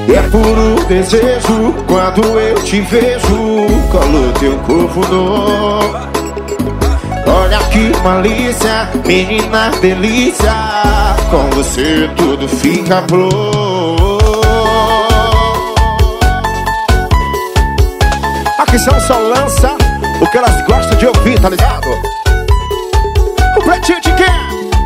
É puro desejo quando eu te vejo. Colo teu corpo no. Olha que malícia, menina delícia. Com você tudo fica flor. Aqui são só lança o que elas gostam de ouvir, tá ligado? O pretinho de quem?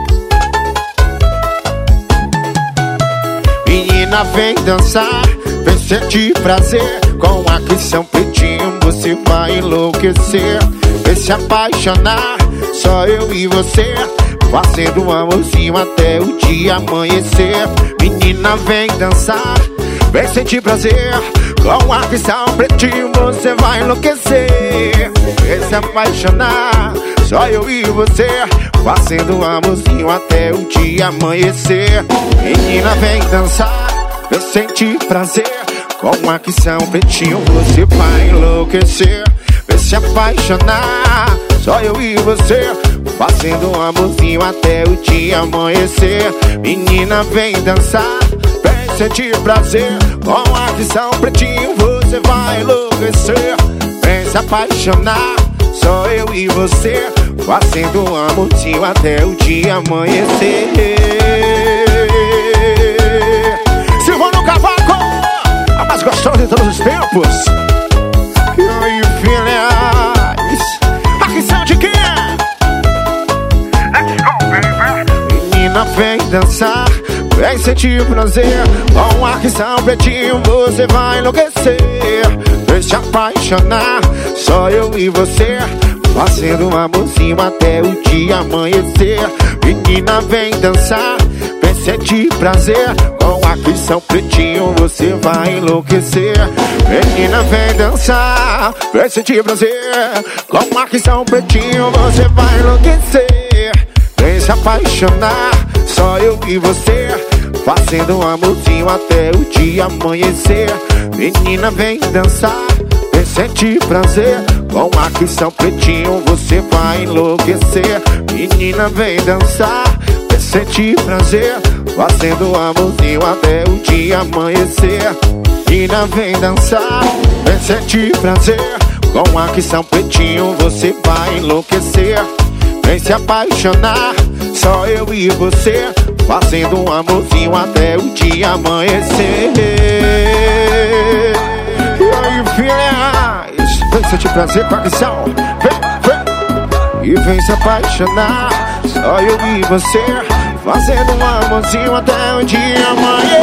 Menina, vem dançar, vem sentir prazer. Com a Cristian Pretinho você vai enlouquecer. Vem se apaixonar, só eu e você, fazendo um amorzinho até o dia amanhecer. Menina, vem dançar, vem sentir prazer. Com a Cristian Pretinho você vai enlouquecer. Vem se apaixonar, só eu e você, fazendo um amorzinho até o dia amanhecer. Menina, vem dançar, vem sentir prazer. Com a Cristian Pretinho você vai enlouquecer. Vem se apaixonar, só eu e você, fazendo um amorzinho até o dia amanhecer. Menina, vem dançar, vem sentir prazer. Com a Cristian Pretinho você vai enlouquecer. Vem se apaixonar, só eu e você, fazendo um amorzinho até o dia amanhecer. Silvano Cavaco, a mais gostosa de todos os tempos. E aí, filhas, aqui são de quem? Let's go, baby. Menina, vem dançar, vem sentir prazer. Com a Cristian Pretinho você vai enlouquecer. Vem se apaixonar, só eu e você, fazendo um amorzinho até o dia amanhecer. Menina, vem dançar, vem sentir prazer. Com a Cristian Pretinho você vai enlouquecer. Menina, vem dançar, vem sentir prazer. Com a Cristian Pretinho você vai enlouquecer. Vem se apaixonar, só eu e você, fazendo um amorzinho até o dia amanhecer. Menina, vem dançar, vem sentir prazer. Com a Cristian Pretinho você vai enlouquecer. Menina, vem dançar, vem sentir prazer, fazendo um amorzinho até o dia amanhecer. Menina, vem dançar, vem sentir prazer. Com a Cristian Pretinho você vai enlouquecer. Vem se apaixonar, só eu e você, fazendo um amorzinho até o dia amanhecer. E aí, filhas, vem sentir prazer com a Cristian. Vem. E vem se apaixonar, só eu e você, fazendo um amorzinho até o dia amanhecer.